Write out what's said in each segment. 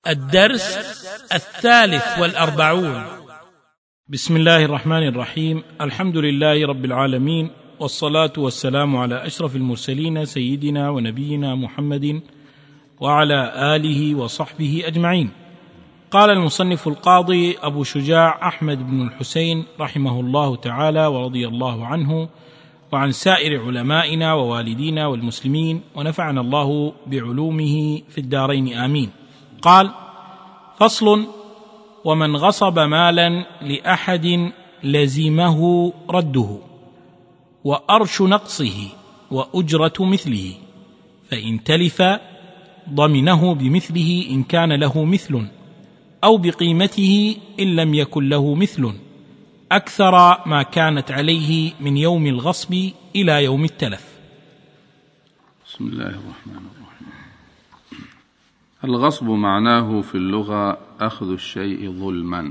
الدرس 43. بسم الله الرحمن الرحيم. الحمد لله رب العالمين، والصلاة والسلام على أشرف المرسلين سيدنا ونبينا محمد وعلى آله وصحبه أجمعين. قال المصنف القاضي أبو شجاع أحمد بن الحسين رحمه الله تعالى ورضي الله عنه وعن سائر علمائنا ووالدينا والمسلمين، ونفعنا الله بعلومه في الدارين آمين. قال: فصل: ومن غصب مالا لأحد لزمه رده، وأرش نقصه وأجرة مثله، فإن تلف ضمنه بمثله إن كان له مثل، أو بقيمته إن لم يكن له مثل، أكثر ما كانت عليه من يوم الغصب إلى يوم التلف. بسم الله الرحمن الرحيم. الغصب معناه في اللغة أخذ الشيء ظلما،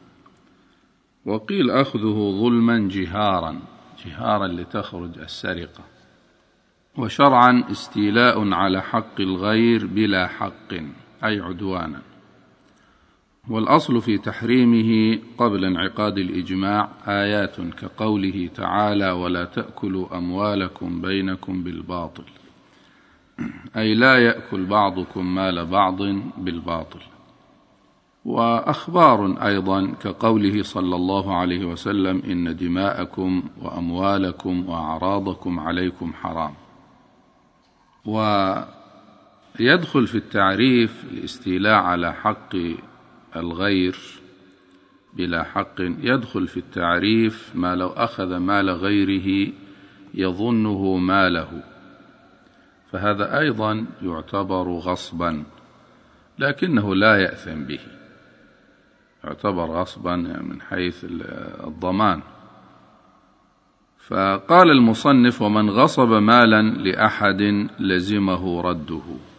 وقيل أخذه ظلما جهارا لتخرج السرقة، وشرعا استيلاء على حق الغير بلا حق أي عدوانا. والأصل في تحريمه قبل انعقاد الإجماع آيات كقوله تعالى: ولا تأكلوا أموالكم بينكم بالباطل، أي لا يأكل بعضكم مال بعض بالباطل. وأخبار أيضا كقوله صلى الله عليه وسلم: إن دماءكم وأموالكم وأعراضكم عليكم حرام. ويدخل في التعريف الاستيلاء على حق الغير بلا حق، يدخل في التعريف ما لو أخذ مال غيره يظنه ماله، فهذا أيضا يعتبر غصبا، لكنه لا يأثم به، يعتبر غصبا من حيث الضمان. فقال المصنف: ومن غصب مالا لأحد لزمه رده،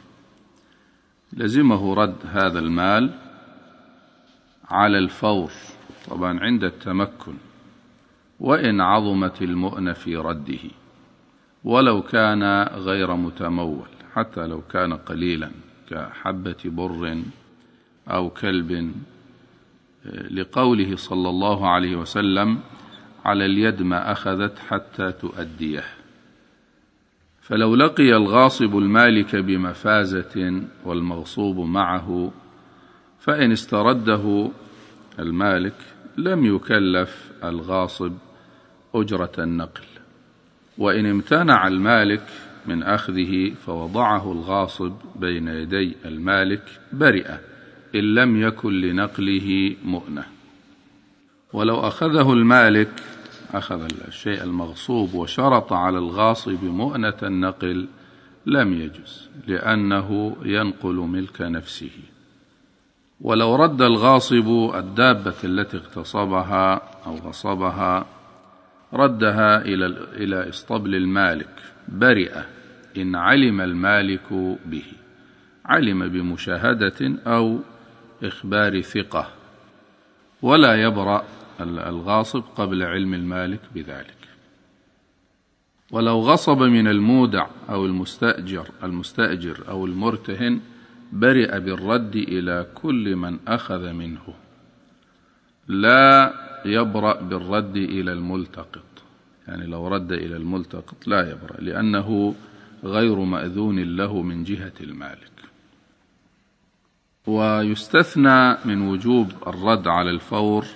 لزمه رد هذا المال على الفور، طبعا عند التمكن، وإن عظمت المؤنة في رده، ولو كان غير متمول، حتى لو كان قليلا كحبة بر أو كلب، لقوله صلى الله عليه وسلم: على اليد ما أخذت حتى تؤديه. فلو لقي الغاصب المالك بمفازة والمغصوب معه، فإن استرده المالك لم يكلف الغاصب أجرة النقل، وإن امتنع المالك من أخذه فوضعه الغاصب بين يدي المالك برئ إن لم يكن لنقله مؤنة. ولو أخذه المالك، أخذ الشيء المغصوب وشرط على الغاصب مؤنة النقل، لم يجز، لأنه ينقل ملك نفسه. ولو رد الغاصب الدابة التي اغتصبها أو غصبها، ردها إلى اسطبل المالك برئة إن علم المالك به، علم بمشاهدة أو إخبار ثقة، ولا يبرأ الغاصب قبل علم المالك بذلك. ولو غصب من المودع أو المستأجر أو المرتهن، برئ بالرد إلى كل من أخذ منه، لا يبرأ بالرد إلى الملتقط، يعني لو رد إلى الملتقط لا يبرأ، لأنه غير مأذون له من جهة المالك. ويستثنى من وجوب الرد على الفور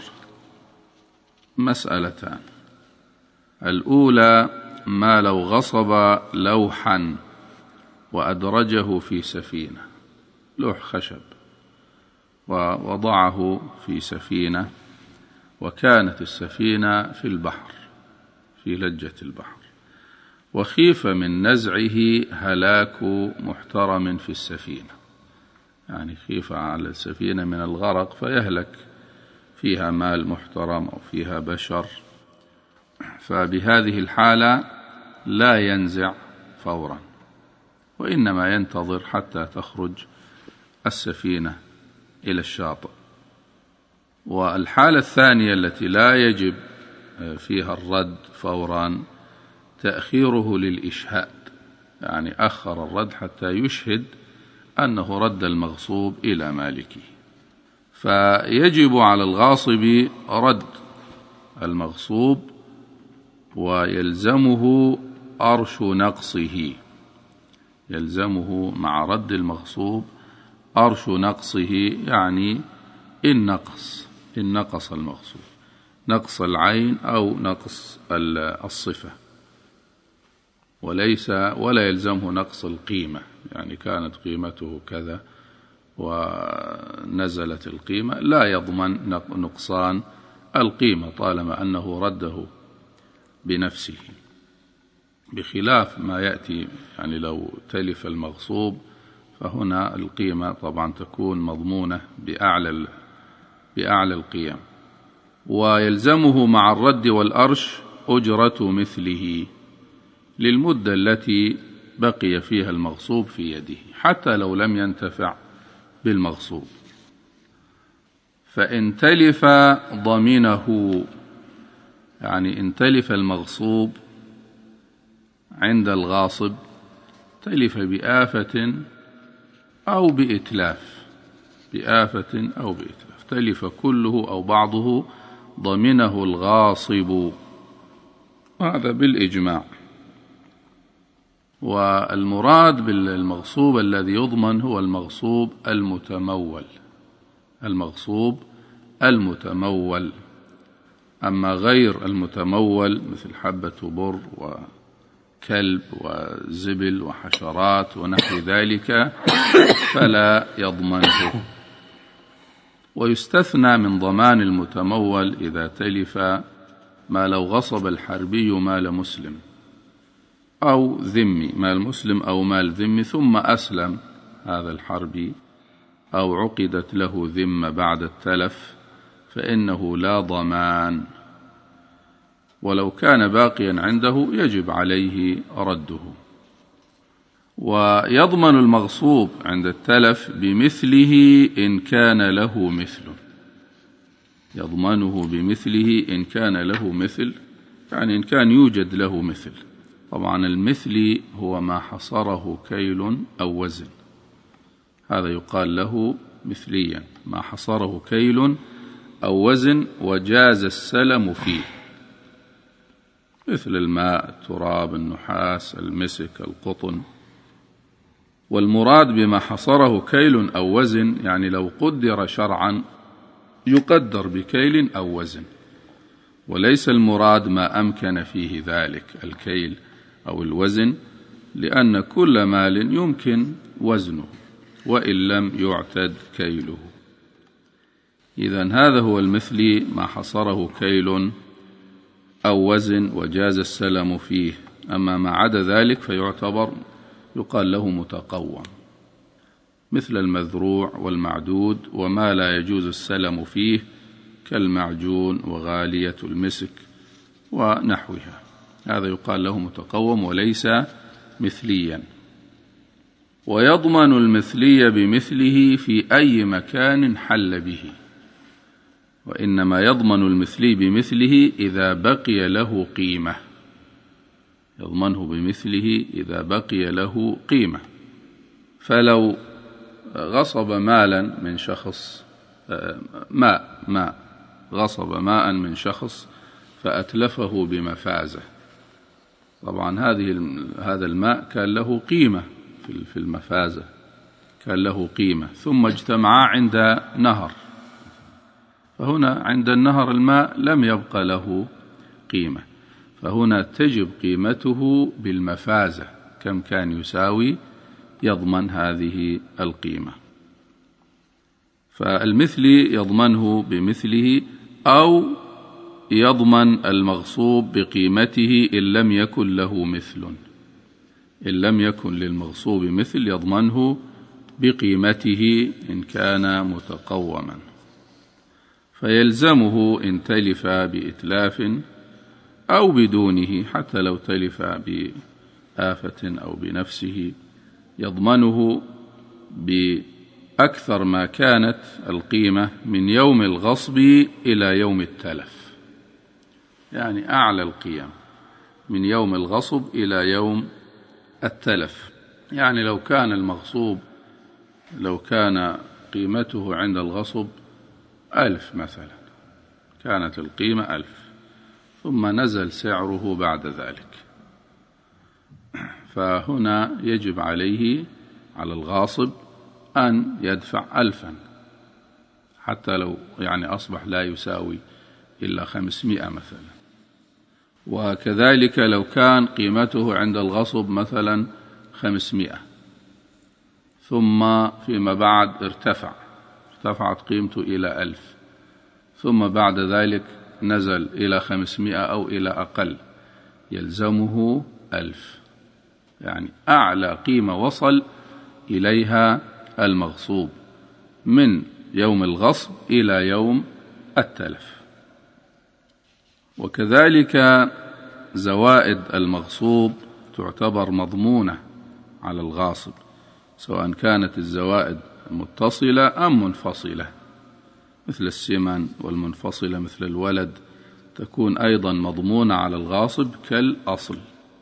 مسألتان: الأولى ما لو غصب لوحا وأدرجه في سفينة، لوح خشب ووضعه في سفينة، وكانت السفينة في البحر في لجة البحر، وخيف من نزعه هلاك محترم في السفينة، يعني خيف على السفينة من الغرق فيهلك فيها مال محترم أو فيها بشر، فبهذه الحالة لا ينزع فورا، وإنما ينتظر حتى تخرج السفينة إلى الشاطئ. والحالة الثانية التي لا يجب فيها الرد فورا تأخيره للإشهاد، يعني أخر الرد حتى يشهد أنه رد المغصوب إلى مالكه. فيجب على الغاصب رد المغصوب، ويلزمه أرش نقصه، يلزمه مع رد المغصوب أرش نقصه، يعني إن نقص المغصوب، نقص العين أو نقص الصفة، ولا يلزمه نقص القيمة، يعني كانت قيمته كذا ونزلت القيمة، لا يضمن نقصان القيمة طالما أنه رده بنفسه، بخلاف ما يأتي يعني لو تلف المغصوب فهنا القيمة طبعا تكون مضمونة بأعلى القيم. ويلزمه مع الرد والأرش أجرة مثله للمدة التي بقي فيها المغصوب في يده، حتى لو لم ينتفع بالمغصوب. فإن تلف ضمنه، يعني إن تلف المغصوب عند الغاصب، تلف بآفة أو بإتلاف، تلف كله أو بعضه، ضمنه الغاصب، هذا بالإجماع. والمراد بالمغصوب الذي يضمن هو المغصوب المتمول، أما غير المتمول مثل حبة بر وكلب وزبل وحشرات ونحو ذلك فلا يضمنه. ويستثنى من ضمان المتمول إذا تلف ما لو غصب الحربي مال مسلم أو ذمي، مال مسلم أو مال ذمي، ثم أسلم هذا الحربي أو عقدت له ذمة بعد التلف، فإنه لا ضمان، ولو كان باقيا عنده يجب عليه رده. ويضمن المغصوب عند التلف بمثله إن كان له مثل، يضمنه بمثله إن كان له مثل، يعني إن كان يوجد له مثل. طبعا المثل هو ما حصره كيل أو وزن، هذا يقال له مثليا، ما حصره كيل أو وزن وجاز السلم فيه، مثل الماء، التراب، النحاس، المسك، القطن. والمراد بما حصره كيل أو وزن يعني لو قدر شرعا يقدر بكيل أو وزن، وليس المراد ما أمكن فيه ذلك الكيل أو الوزن، لأن كل مال يمكن وزنه وإن لم يعتد كيله. إذن هذا هو المثلي، ما حصره كيل أو وزن وجاز السلم فيه. أما ما عدا ذلك فيعتبر يقال له متقوم، مثل المذروع والمعدود وما لا يجوز السلم فيه كالمعجون وغالية المسك ونحوها، هذا يقال له متقوم وليس مثليا. ويضمن المثلي بمثله في أي مكان حل به، وإنما يضمن المثلي بمثله إذا بقي له قيمة، يضمنه بمثله إذا بقي له قيمة. فلو غصب مالا من شخص، غصب ماء من شخص فأتلفه بمفازة، طبعا هذا الماء كان له قيمة في المفازة، كان له قيمة، ثم اجتمعا عند نهر، فهنا عند النهر الماء لم يبقى له قيمة، فهنا تجب قيمته بالمفازة، كم كان يساوي، يضمن هذه القيمة. فالمثلي يضمنه بمثله، أو يضمن المغصوب بقيمته إن لم يكن له مثل، إن لم يكن للمغصوب مثل يضمنه بقيمته إن كان متقوما. فيلزمه إن تلف بإتلاف أو بدونه، حتى لو تلف بآفة أو بنفسه، يضمنه بأكثر ما كانت القيمة من يوم الغصب إلى يوم التلف، يعني أعلى القيم من يوم الغصب إلى يوم التلف. يعني لو كان المغصوب لو كان قيمته عند الغصب 1000 مثلا، كانت القيمة 1000 ثم نزل سعره بعد ذلك، فهنا يجب عليه على الغاصب أن يدفع 1000 حتى لو أصبح لا يساوي إلا 500 مثلا. وكذلك لو كان قيمته عند الغصب مثلا 500 ثم فيما بعد ارتفعت قيمته إلى 1000 ثم بعد ذلك نزل إلى 500 أو إلى أقل، يلزمه 1000، أعلى قيمة وصل إليها المغصوب من يوم الغصب إلى يوم التلف. وكذلك زوائد المغصوب تعتبر مضمونة على الغاصب، سواء كانت الزوائد متصلة أم منفصلة، مثل السمن، والمنفصلة مثل الولد تكون أيضا مضمونة على الغاصب كالأصل.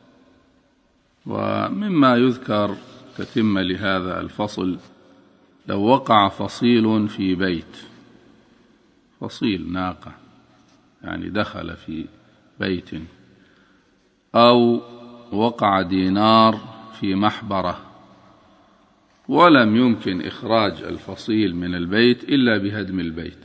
ومما يذكر تتم لهذا الفصل، لو وقع فصيل في بيت، فصيل ناقة دخل في بيت، أو وقع دينار في محبرة ولم يمكن إخراج الفصيل من البيت إلا بهدم البيت،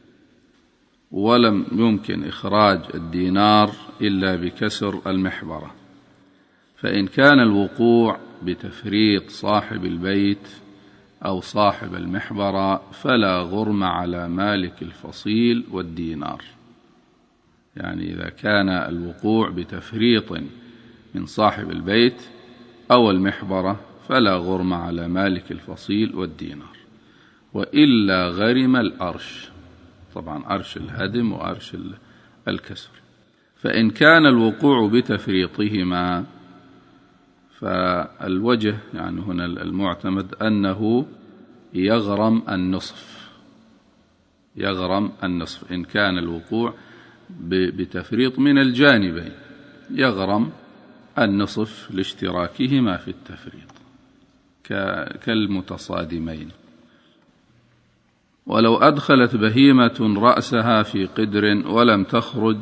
ولم يمكن إخراج الدينار إلا بكسر المحبرة، فإن كان الوقوع بتفريط صاحب البيت أو صاحب المحبرة فلا غرم على مالك الفصيل والدينار. إذا كان الوقوع بتفريط من صاحب البيت أو المحبرة فلا غرم على مالك الفصيل والدينار، وإلا غرم الأرش، طبعا أرش الهدم وأرش الكسر. فإن كان الوقوع بتفريطهما فالوجه هنا المعتمد أنه يغرم النصف، إن كان الوقوع بتفريط من الجانبين يغرم النصف لاشتراكهما في التفريط كالمتصادمين. ولو أدخلت بهيمة رأسها في قدر ولم تخرج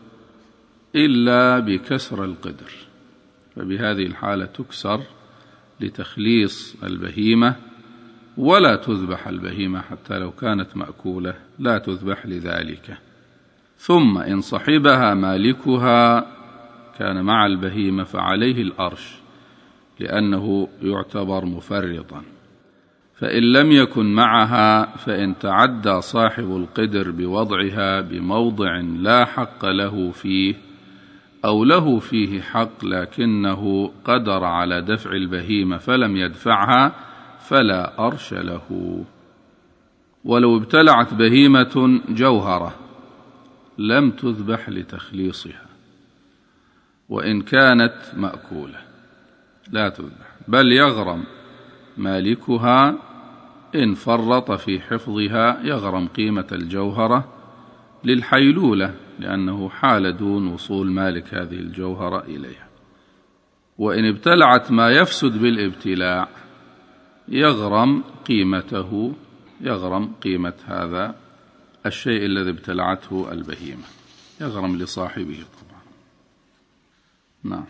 إلا بكسر القدر، فبهذه الحالة تكسر لتخليص البهيمة، ولا تذبح البهيمة حتى لو كانت مأكولة لا تذبح لذلك. ثم إن صحبها مالكها كان مع البهيمة فعليه الأرش، لأنه يعتبر مفرطا. فإن لم يكن معها فإن تعدى صاحب القدر بوضعها بموضع لا حق له فيه، أو له فيه حق لكنه قدر على دفع البهيمة فلم يدفعها فلا أرش له. ولو ابتلعت بهيمة جوهرة لم تذبح لتخليصها، وإن كانت مأكولة لا تذبح، بل يغرم مالكها إن فرط في حفظها، يغرم قيمة الجوهرة للحيلولة لأنه حال دون وصول مالك هذه الجوهرة إليها. وإن ابتلعت ما يفسد بالابتلاع يغرم قيمته، يغرم قيمة هذا الشيء الذي ابتلعته البهيمة، يغرم لصاحبه طبعا. نعم.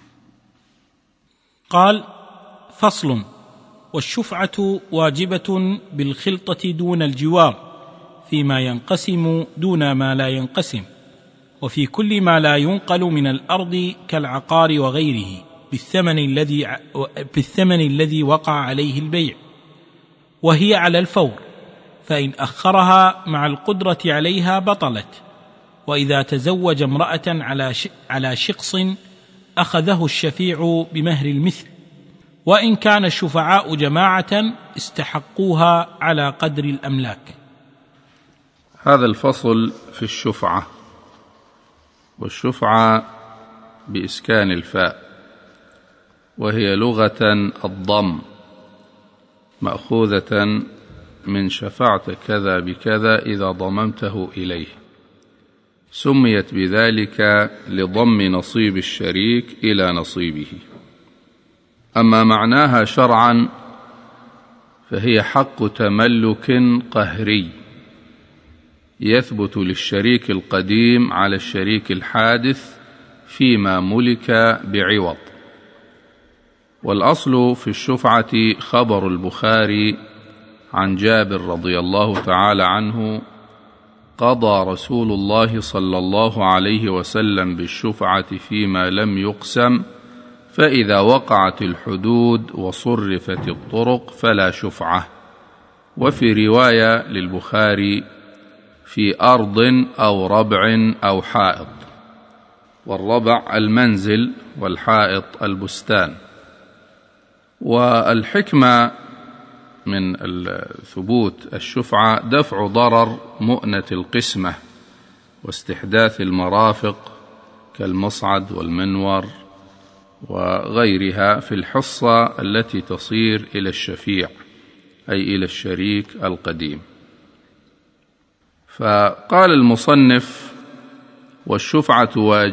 قال: فصل: والشفعة واجبة بالخلطة دون الجوار فيما ينقسم دون ما لا ينقسم، وفي كل ما لا ينقل من الأرض كالعقار وغيره بالثمن الذي وقع عليه البيع، وهي على الفور، فإن أخرها مع القدرة عليها بطلت. وإذا تزوج امرأة على شقص أخذه الشفيع بمهر المثل، وإن كان الشفعاء جماعة استحقوها على قدر الأملاك. هذا الفصل في الشفعة، والشفعة بإسكان الفاء، وهي لغة الضم، مأخوذة من شفعت كذا بكذا إذا ضممته إليه، سميت بذلك لضم نصيب الشريك إلى نصيبه. أما معناها شرعا فهي حق تملك قهري يثبت للشريك القديم على الشريك الحادث فيما ملك بعوض. والأصل في الشفعة خبر البخاري عن جابر رضي الله تعالى عنه: قضى رسول الله صلى الله عليه وسلم بالشفعة فيما لم يقسم، فإذا وقعت الحدود وصرفت الطرق فلا شفعة. وفي رواية للبخاري: في أرض أو ربع أو حائط، والربع المنزل والحائط البستان. والحكمة من ثبوت الشفعة دفع ضرر مؤنة القسمة واستحداث المرافق كالمصعد والمنور وغيرها في الحصة التي تصير إلى الشفيع أي إلى الشريك القديم. فقال المصنف: والشفعة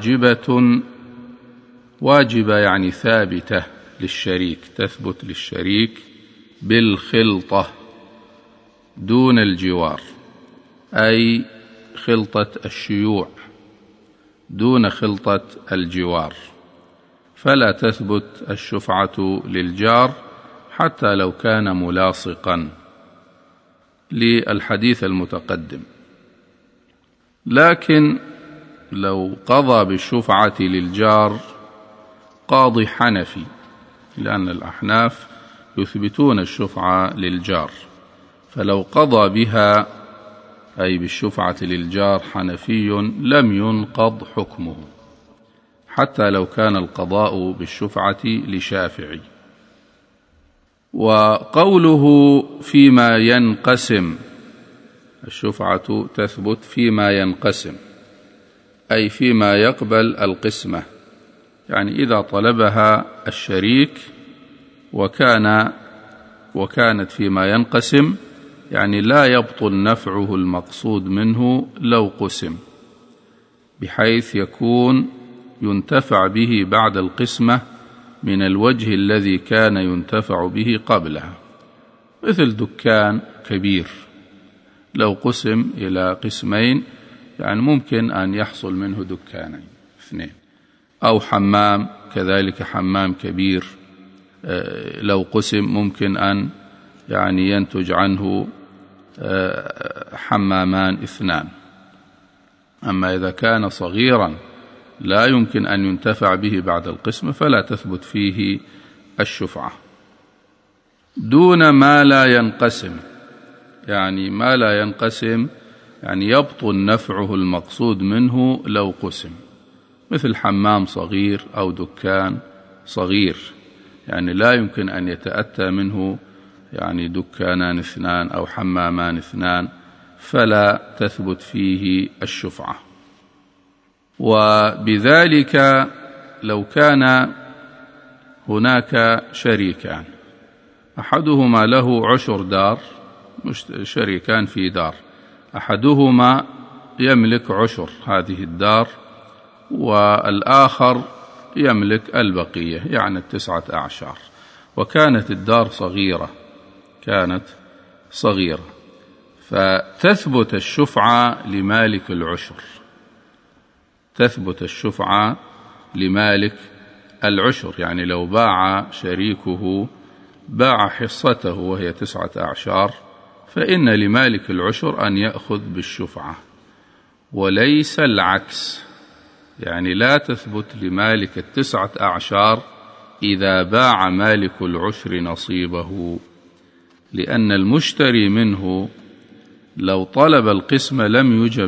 واجبة يعني ثابتة للشريك، تثبت للشريك بالخلطة دون الجوار، أي خلطة الشيوع دون خلطة الجوار، فلا تثبت الشفعة للجار حتى لو كان ملاصقا للحديث المتقدم. لكن لو قضى بالشفعة للجار قاضي حنفي، لأن الأحناف يثبتون الشفعة للجار، فلو قضى بها أي بالشفعة للجار حنفي لم ينقض حكمه حتى لو كان القضاء بالشفعة لشافعي. وقوله فيما ينقسم، الشفعة تثبت فيما ينقسم أي فيما يقبل القسمة، يعني إذا طلبها الشريك وكانت فيما ينقسم، يعني لا يبطل نفعه المقصود منه لو قسم، بحيث يكون ينتفع به بعد القسمة من الوجه الذي كان ينتفع به قبلها، مثل دكان كبير لو قسم إلى قسمين يعني ممكن أن يحصل منه دكانين 2، أو حمام كذلك حمام كبير لو قسم ممكن أن يعني ينتج عنه حمامان 2. أما إذا كان صغيرا لا يمكن أن ينتفع به بعد القسمة فلا تثبت فيه الشفعة. دون ما لا ينقسم، يعني ما لا ينقسم يعني يبطل نفعه المقصود منه لو قسم، مثل حمام صغير أو دكان صغير، يعني لا يمكن أن يتأتى منه يعني دكانان 2 أو حمامان 2، فلا تثبت فيه الشفعة. وبذلك لو كان هناك شريكان، أحدهما له عشر دار، شريكان في دار، أحدهما يملك عشر هذه الدار والآخر يملك البقية يعني 9 أعشار، وكانت الدار صغيرة، فتثبت الشفعة لمالك العشر، تثبت الشفعة لمالك العشر، يعني لو باع شريكه باع حصته وهي 9 أعشار فإن لمالك العشر أن يأخذ بالشفعة، وليس العكس، يعني لا تثبت لمالك 9 أعشار إذا باع مالك العشر نصيبه، لأن المشتري منه لو طلب القسمة لم يجب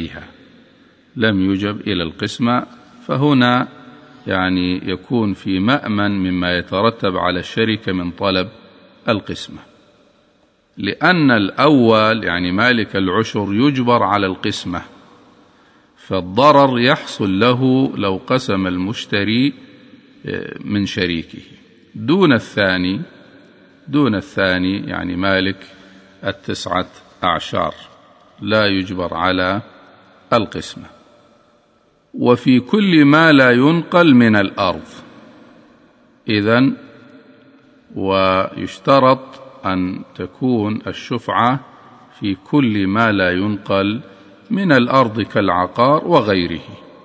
إلى القسمة، فهنا يعني يكون في مأمن مما يترتب على الشركة من طلب القسمة، لأن الأول يعني مالك العشر يجبر على القسمة، فالضرر يحصل له لو قسم المشتري من شريكه، دون الثاني يعني مالك 9 أعشار لا يجبر على القسمة. وفي كل ما لا ينقل من الأرض، إذن ويشترط أن تكون الشفعة في كل ما لا ينقل من الأرض كالعقار وغيره.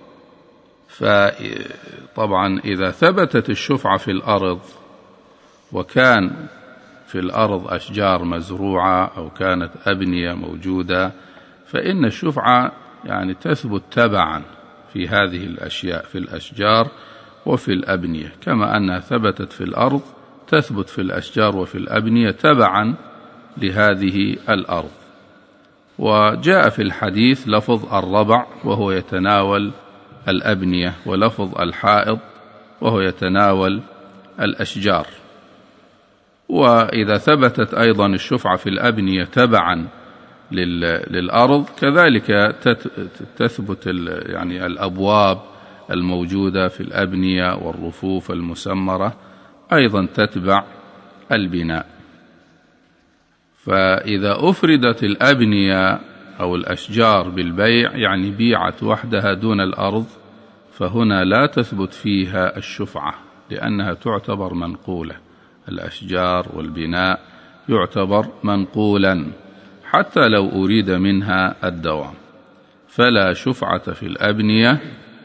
فطبعا إذا ثبتت الشفعة في الأرض وكان في الأرض أشجار مزروعة أو كانت أبنية موجودة، فإن الشفعة يعني تثبت تبعا في هذه الأشياء، في الأشجار وفي الأبنية، كما أنها ثبتت في الأرض تثبت في الأشجار وفي الأبنية تبعا لهذه الأرض. وجاء في الحديث لفظ الربع وهو يتناول الأبنية، ولفظ الحائط وهو يتناول الأشجار. وإذا ثبتت أيضا الشفعة في الأبنية تبعا للأرض، كذلك تثبت يعني الأبواب الموجودة في الأبنية والرفوف المسمرة أيضا تتبع البناء. فإذا أفردت الأبنية أو الأشجار بالبيع، يعني بيعت وحدها دون الأرض، فهنا لا تثبت فيها الشفعة، لأنها تعتبر منقولة. الأشجار والبناء يعتبر منقولا حتى لو أريد منها الدوام، فلا شفعة في الأبنية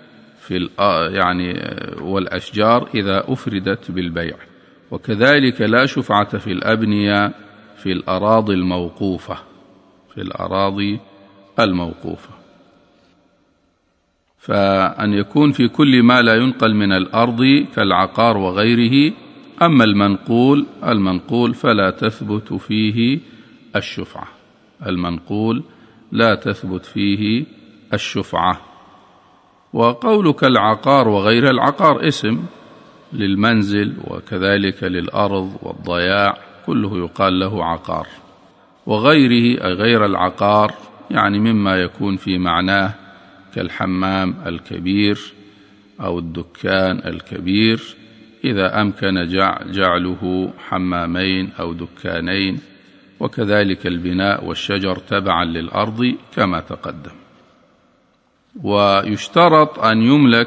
يعني والأشجار إذا أفردت بالبيع. وكذلك لا شفعة في الأبنية في الأراضي الموقوفة، في الأراضي الموقوفة. فأن يكون في كل ما لا ينقل من الأرض كالعقار وغيره. أما المنقول فلا تثبت فيه الشفعة، المنقول لا تثبت فيه الشفعة. وقولك العقار وغيره، العقار اسم للمنزل وكذلك للأرض والضياع، كله يقال له عقار. وغيره أي غير العقار يعني مما يكون في معناه كالحمام الكبير أو الدكان الكبير، إذا أمكن جعله حمامين أو دكانين. وكذلك البناء والشجر تبعا للأرض كما تقدم. ويشترط أن يملك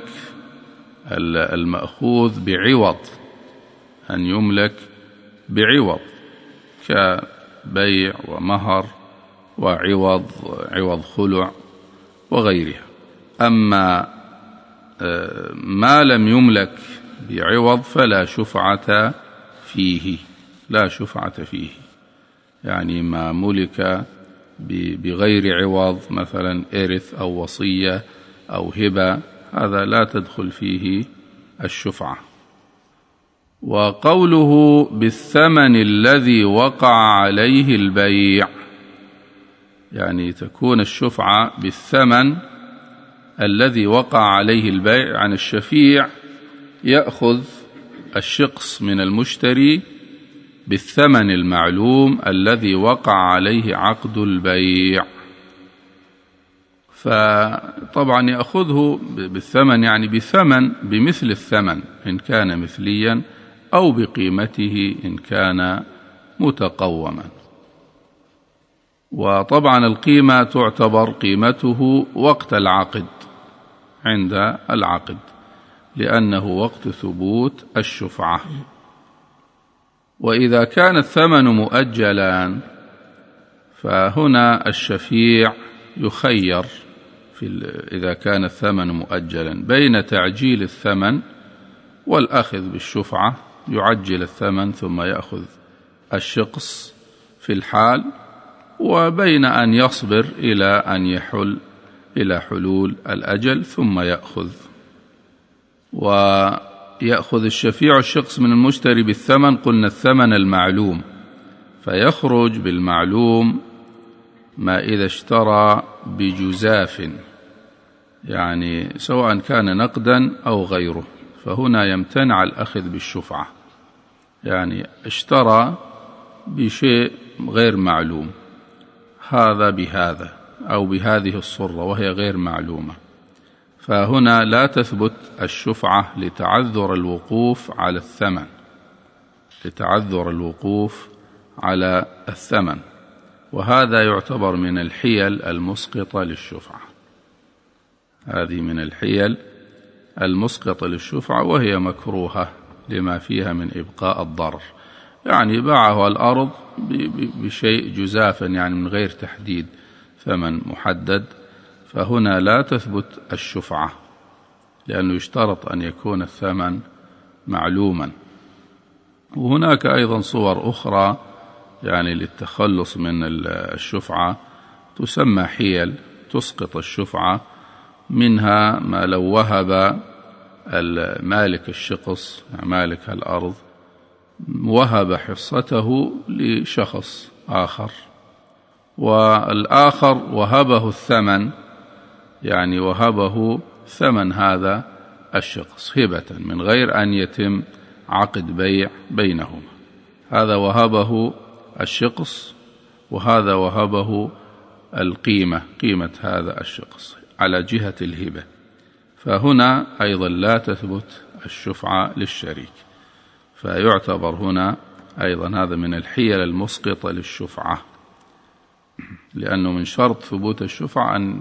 المأخوذ بعوض، أن يملك بعوض كبيع ومهر وعوض خلع وغيرها. أما ما لم يملك بعوض فلا شفعة فيه، لا شفعة فيه. يعني ما ملك بغير عوض، مثلا إرث أو وصية أو هبة، هذا لا تدخل فيه الشفعة. وقوله بالثمن الذي وقع عليه البيع، يعني تكون الشفعة بالثمن الذي وقع عليه البيع، عن الشفيع يأخذ الشقص من المشتري بالثمن المعلوم الذي وقع عليه عقد البيع. فطبعا يأخذه بالثمن، يعني بثمن بمثل الثمن إن كان مثليا، أو بقيمته إن كان متقوما. وطبعا القيمة تعتبر قيمته وقت العقد، عند العقد، لأنه وقت ثبوت الشفعة. وإذا كان الثمن مؤجلا، فهنا الشفيع يخير إذا كان الثمن مؤجلا بين تعجيل الثمن والأخذ بالشفعة، يعجل الثمن ثم يأخذ الشقص في الحال، وبين أن يصبر إلى أن يحل إلى حلول الأجل ثم يأخذ. ويأخذ الشفيع الشقص من المشتري بالثمن، قلنا الثمن المعلوم، فيخرج بالمعلوم ما إذا اشترى بجزاف، يعني سواء كان نقدا أو غيره، فهنا يمتنع الأخذ بالشفعة. يعني اشترى بشيء غير معلوم، هذا بهذا أو بهذه الصرة وهي غير معلومة، فهنا لا تثبت الشفعة لتعذر الوقوف على الثمن، لتعذر الوقوف على الثمن. وهذا يعتبر من الحيل المسقطة للشفعة، هذه من الحيل المسقطة للشفعة، وهي مكروهة لما فيها من إبقاء الضرر. يعني باعه الأرض بشيء جزافا، يعني من غير تحديد ثمن محدد، فهنا لا تثبت الشفعة، لأنه يشترط أن يكون الثمن معلوما. وهناك أيضا صور أخرى يعني للتخلص من الشفعة تسمى حيل تسقط الشفعة، منها ما لو وهب المالك الشقص، مالك الأرض، وهب حصته لشخص آخر، والآخر وهبه الثمن، يعني وهبه ثمن هذا الشخص هبة من غير أن يتم عقد بيع بينهما. هذا وهبه الشخص وهذا وهبه قيمة هذا الشخص على جهة الهبة، فهنا أيضا لا تثبت الشفعة للشريك، فيعتبر هنا أيضا هذا من الحيل المسقطة للشفعة، لأنه من شرط ثبوت الشفعة أن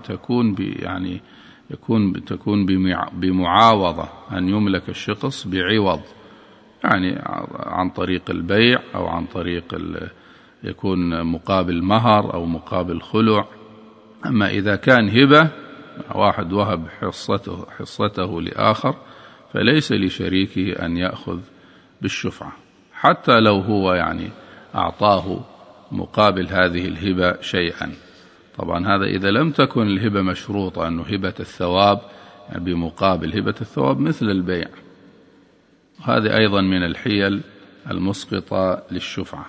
تكون بمعاوضة، أن يملك الشخص بعوض، يعني عن طريق البيع أو عن طريق يكون مقابل مهر أو مقابل خلع. أما إذا كان هبة، واحد وهب حصته لآخر، فليس لشريكه أن يأخذ بالشفعة، حتى لو هو يعني أعطاه مقابل هذه الهبة شيئا. طبعا هذا إذا لم تكن الهبة مشروطة، أنه هبة الثواب يعني بمقابل هبة الثواب مثل البيع. هذه أيضا من الحيل المسقطة للشفعة.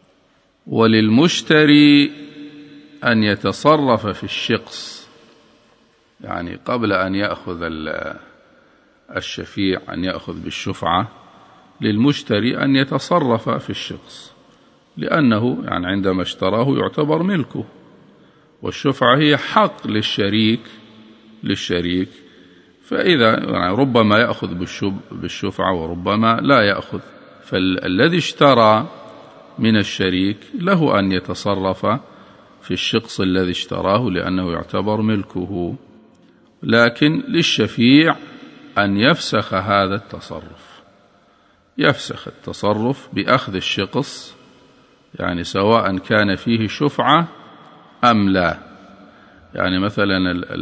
وللمشتري أن يتصرف في الشقص، يعني قبل أن يأخذ الشفيع أن يأخذ بالشفعة، للمشتري أن يتصرف في الشقص، لأنه يعني عندما اشتراه يعتبر ملكه، والشفعة هي حق للشريك، فإذا يعني ربما يأخذ بالشفعة وربما لا يأخذ، فالذي اشترى من الشريك له أن يتصرف في الشخص الذي اشتراه لأنه يعتبر ملكه، لكن للشفيع أن يفسخ هذا التصرف، يفسخ التصرف بأخذ الشخص، يعني سواء كان فيه شفعة أم لا. يعني مثلا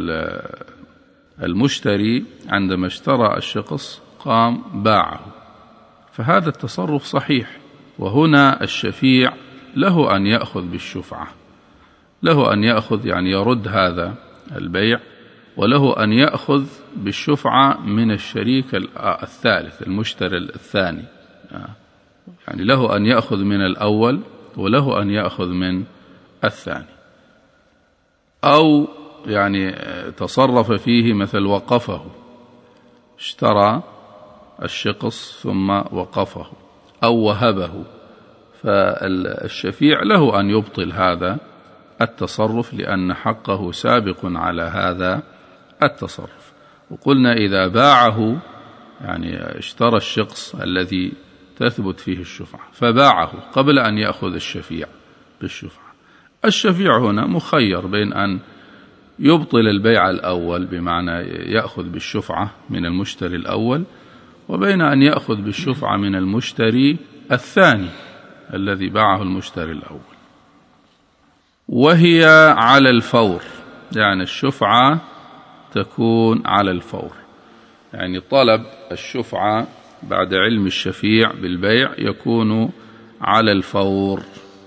المشتري عندما اشترى الشخص قام باعه، فهذا التصرف صحيح، وهنا الشفيع له أن يأخذ بالشفعة، له أن يأخذ يعني يرد هذا البيع، وله أن يأخذ بالشفعة من الشريك الثالث المشتري الثاني، يعني له أن يأخذ من الأول وله أن يأخذ من الثاني. أو يعني تصرف فيه مثل وقفه، اشترى الشخص ثم وقفه أو وهبه، فالشفيع له أن يبطل هذا التصرف لأن حقه سابق على هذا التصرف. وقلنا إذا باعه، يعني اشترى الشخص الذي تثبت فيه الشفعة فباعه قبل أن يأخذ الشفيع بالشفعة، الشفيع هنا مخير بين أن يبطل البيع الأول بمعنى يأخذ بالشفعة من المشتري الأول، وبين أن يأخذ بالشفعة من المشتري الثاني الذي باعه المشتري الأول. وهي على الفور، يعني الشفعة تكون على الفور، يعني طلب الشفعة بعد علم الشفيع بالبيع يكون على الفور،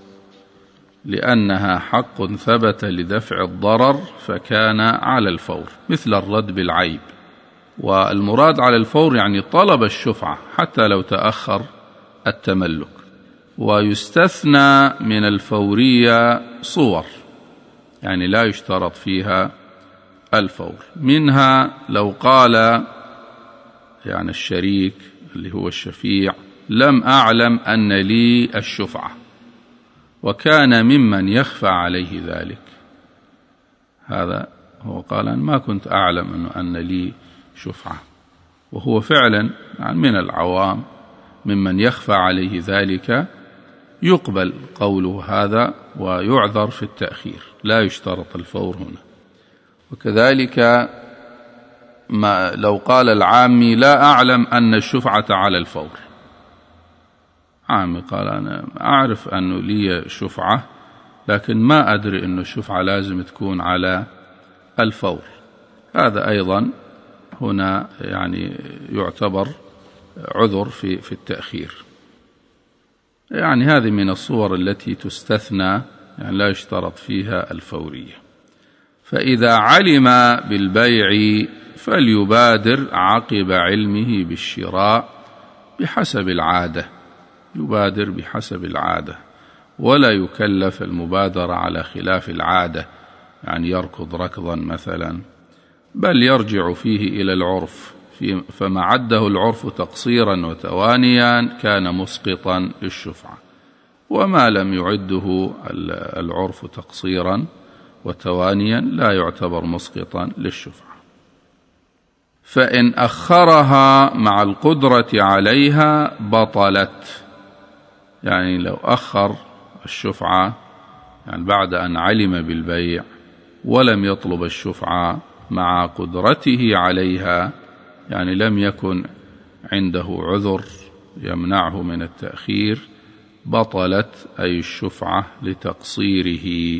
لأنها حق ثبت لدفع الضرر فكان على الفور، مثل الرد بالعيب. والمراد على الفور يعني طلب الشفعة حتى لو تأخر التملك. ويستثنى من الفورية صور، يعني لا يشترط فيها الفور، منها لو قال يعني الشريك اللي هو الشفيع لم أعلم أن لي الشفعة، وكان ممن يخفى عليه ذلك، هذا هو قال أن ما كنت أعلم أن لي شفعة، وهو فعلا من العوام ممن يخفى عليه ذلك، يقبل قوله هذا ويعذر في التأخير، لا يشترط الفور هنا. وكذلك لو قال العامي لا أعلم أن الشفعة على الفور، عامي قال أنا أعرف أنه لي شفعة لكن ما أدري أنه الشفعة لازم تكون على الفور، هذا أيضا هنا يعني يعتبر عذر في التأخير. يعني هذه من الصور التي تستثنى، يعني لا يشترط فيها الفورية. فإذا علم بالبيع فليبادر عقب علمه بالشراء بحسب العادة، يبادر بحسب العادة، ولا يكلف المبادرة على خلاف العادة، يعني يركض ركضا مثلا، بل يرجع فيه إلى العرف، فما عده العرف تقصيرا وتوانيا كان مسقطا للشفعة، وما لم يعده العرف تقصيرا وتوانيا لا يعتبر مسقطا للشفعة. فإن أخرها مع القدرة عليها بطلت، يعني لو أخر الشفعة يعني بعد أن علم بالبيع ولم يطلب الشفعة مع قدرته عليها، يعني لم يكن عنده عذر يمنعه من التأخير، بطلت أي الشفعة لتقصيره.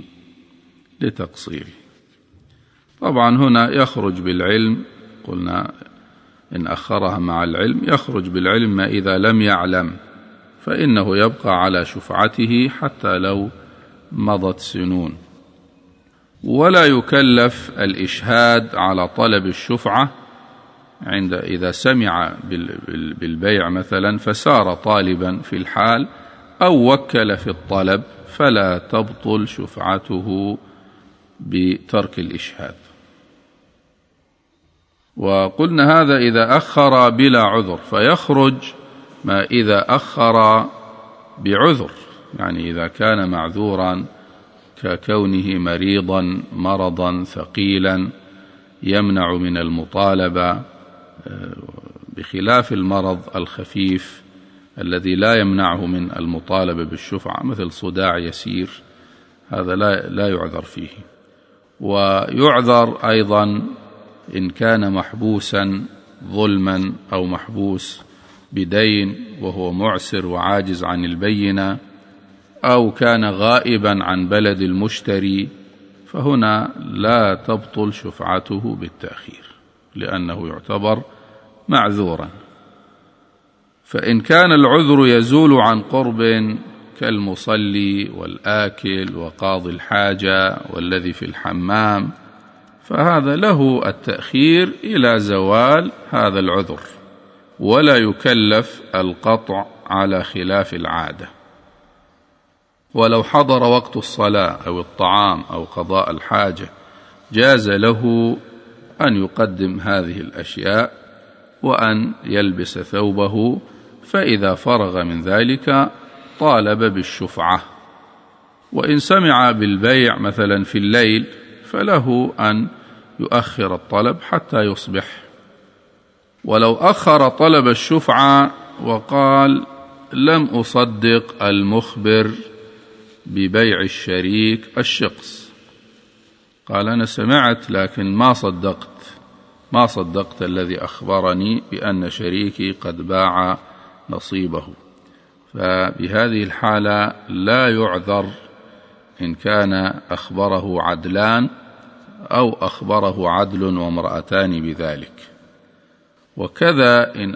طبعا هنا يخرج بالعلم، قلنا إن أخرها مع العلم يخرج بالعلم ما إذا لم يعلم فإنه يبقى على شفعته حتى لو مضت سنون. ولا يكلف الإشهاد على طلب الشفعة إذا سمع بالبيع مثلا فسار طالبا في الحال أو وكل في الطلب، فلا تبطل شفعته بترك الإشهاد. وقلنا هذا إذا أخر بلا عذر، فيخرج ما إذا أخر بعذر، يعني إذا كان معذورا ككونه مريضا مرضا ثقيلا يمنع من المطالبة، بخلاف المرض الخفيف الذي لا يمنعه من المطالبة بالشفعة، مثل صداع يسير، هذا لا يعذر فيه. ويعذر أيضا إن كان محبوسا ظلما أو محبوس بدين وهو معسر وعاجز عن البينة، أو كان غائبا عن بلد المشتري، فهنا لا تبطل شفعته بالتأخير لأنه يعتبر معذورا. فإن كان العذر يزول عن قرب كالمصلي والآكل وقاضي الحاجة والذي في الحمام، فهذا له التأخير إلى زوال هذا العذر، ولا يكلف القطع على خلاف العادة. ولو حضر وقت الصلاة أو الطعام أو قضاء الحاجة جاز له أن يقدم هذه الأشياء وأن يلبس ثوبه، فإذا فرغ من ذلك طالب بالشفعة. وإن سمع بالبيع مثلا في الليل فله أن يؤخر الطلب حتى يصبح. ولو أخر طلب الشفعة وقال لم أصدق المخبر ببيع الشريك الشقص، قال أنا سمعت لكن ما صدقت الذي أخبرني بأن شريكي قد باع نصيبه، فبهذه الحالة لا يعذر إن كان أخبره عدلان أو أخبره عدل وامرأتان بذلك. وكذا إن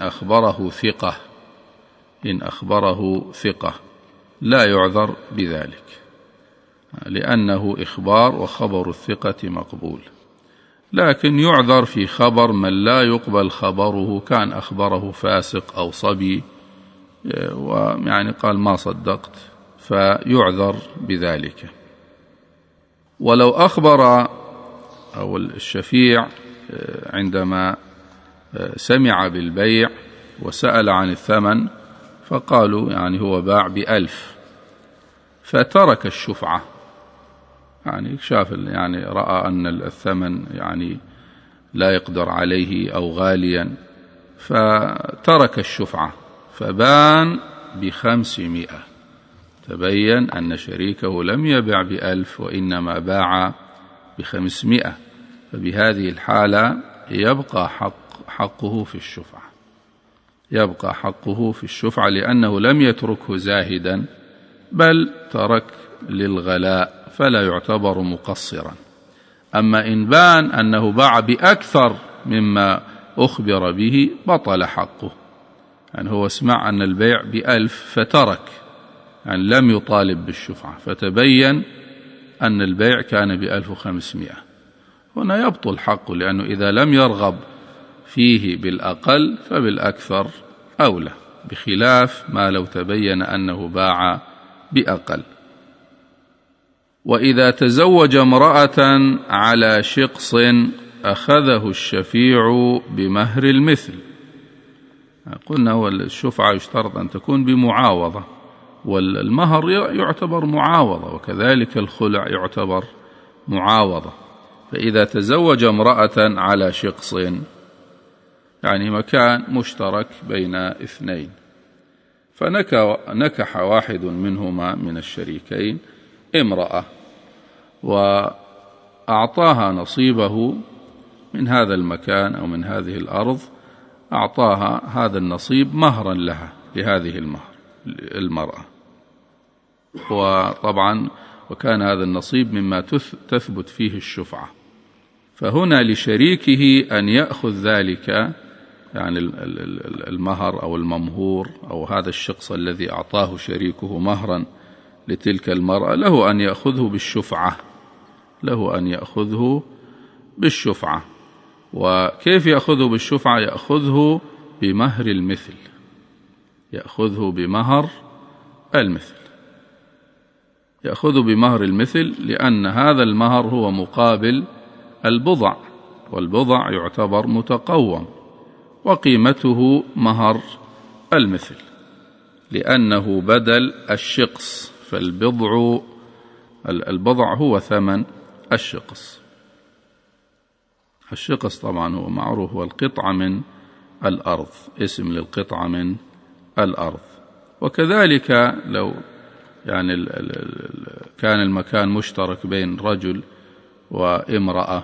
أخبره ثقة لا يعذر بذلك، لأنه إخبار وخبر الثقة مقبول. لكن يعذر في خبر من لا يقبل خبره، كان أخبره فاسق أو صبي ويعني قال ما صدقت، فيعذر بذلك. ولو أخبر أو الشفيع عندما سمع بالبيع وسأل عن الثمن فقالوا يعني هو باع ب1000 فترك الشفعة، يعني شاف يعني رأى أن الثمن يعني لا يقدر عليه أو غاليا فترك الشفعة، فبان ب500، تبين أن شريكه لم يبع ب1000 وإنما باع ب500، فبهذه الحالة يبقى حقه في الشفعة. يبقى حقه في الشفعة، لأنه لم يتركه زاهدا بل ترك للغلاء فلا يعتبر مقصرا. أما إن بان أنه باع بأكثر مما أخبر به بطل حقه، يعني هو سمع أن البيع ب1000 فترك، يعني لم يطالب بالشفعة، فتبين أن البيع كان ب1500، هنا يبطل حقه، لأنه إذا لم يرغب فيه بالأقل فبالأكثر أولى، بخلاف ما لو تبين أنه باع بأقل. وإذا تزوج امرأة على شقص أخذه الشفيع بمهر المثل. قلنا هو الشفعة يشترط أن تكون بمعاوضة، والمهر يعتبر معاوضة، وكذلك الخلع يعتبر معاوضة. فإذا تزوج امرأة على شقص، يعني مكان مشترك بين اثنين، فنكح واحد منهما من الشريكين امرأة وأعطاها نصيبه من هذا المكان أو من هذه الأرض، أعطاها هذا النصيب مهرا لها لهذه المرأة، وطبعا وكان هذا النصيب مما تثبت فيه الشفعة، فهنا لشريكه أن يأخذ ذلك، يعني المهر أو الممهور أو هذا الشخص الذي أعطاه شريكه مهرا لتلك المرأة، له أن يأخذه بالشفعة، له أن يأخذه بالشفعة. وكيف يأخذه بالشفعة؟ يأخذه بمهر المثل، يأخذه بمهر المثل، يأخذه بمهر المثل، لأن هذا المهر هو مقابل البضع، والبضع يعتبر متقوم، وقيمته مهر المثل، لأنه بدل الشقص، فالبضع هو ثمن الشقص. الشقص طبعا هو معروف، هو القطعة من الأرض، اسم للقطعة من الأرض. وكذلك لو يعني كان المكان مشترك بين رجل وامرأة،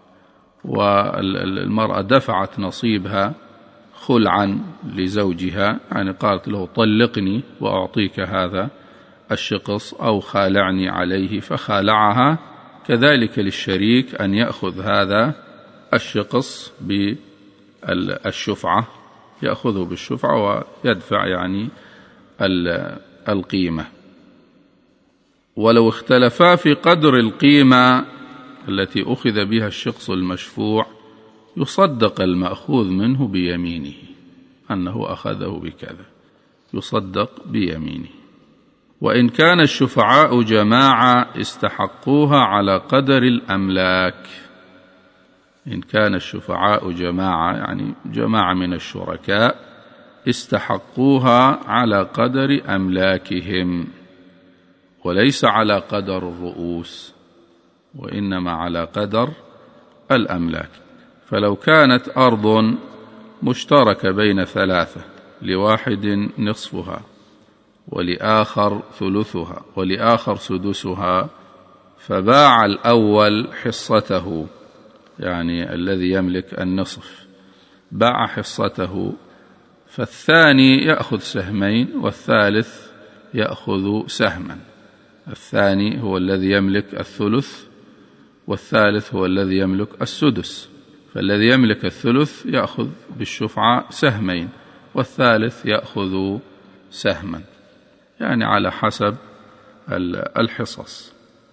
والمرأة دفعت نصيبها خلعا لزوجها، يعني قالت له طلقني وأعطيك هذا الشقص، أو خالعني عليه فخالعها، كذلك للشريك أن يأخذ هذا الشقص بالشفعة، يأخذه بالشفعة ويدفع يعني القيمة. ولو اختلفا في قدر القيمة التي أخذ بها الشخص المشفوع، يصدق المأخوذ منه بيمينه أنه أخذه بكذا، يصدق بيمينه. وإن كان الشفعاء جماعة استحقوها على قدر الأملاك، إن كان الشفعاء جماعة يعني جماعة من الشركاء استحقوها على قدر أملاكهم، وليس على قدر الرؤوس، وإنما على قدر الأملاك. فلو كانت أرض مشتركة بين ثلاثة، لواحد نصفها ولآخر ثلثها ولآخر سدسها، فباع الأول حصته، يعني الذي يملك النصف باع حصته، فالثاني يأخذ سهمين والثالث يأخذ سهما. الثاني هو الذي يملك الثلث، والثالث هو الذي يملك السدس، فالذي يملك الثلث يأخذ بالشفعة سهمين، والثالث يأخذ سهما، يعني على حسب الحصص.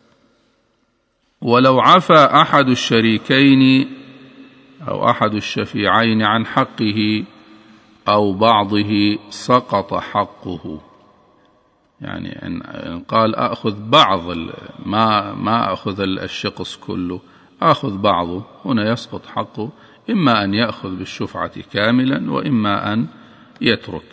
ولو عفى أحد الشريكين أو أحد الشفيعين عن حقه أو بعضه سقط حقه، يعني إن قال أخذ بعض ما أخذ الشقص كله، أخذ بعضه، هنا يسقط حقه، إما أن يأخذ بالشفعة كاملا وإما أن يترك،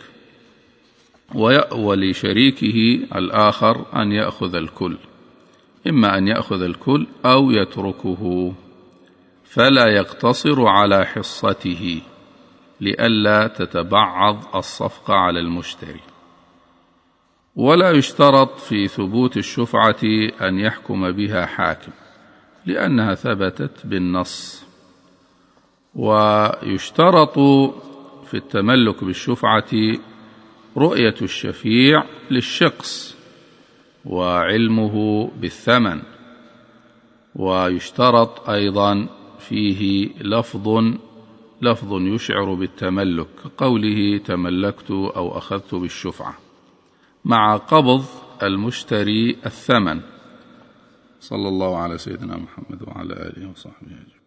ولشريكه الآخر أن يأخذ الكل، إما أن يأخذ الكل أو يتركه، فلا يقتصر على حصته لئلا تتبعض الصفقة على المشتري. ولا يشترط في ثبوت الشفعة أن يحكم بها حاكم، لأنها ثبتت بالنص. ويشترط في التملك بالشفعة رؤية الشفيع للشخص وعلمه بالثمن، ويشترط أيضا فيه لفظ يشعر بالتملك، كقوله تملكت أو أخذت بالشفعة، مع قبض المشتري الثمن. صلى الله على سيدنا محمد وعلى آله وصحبه أجمعين.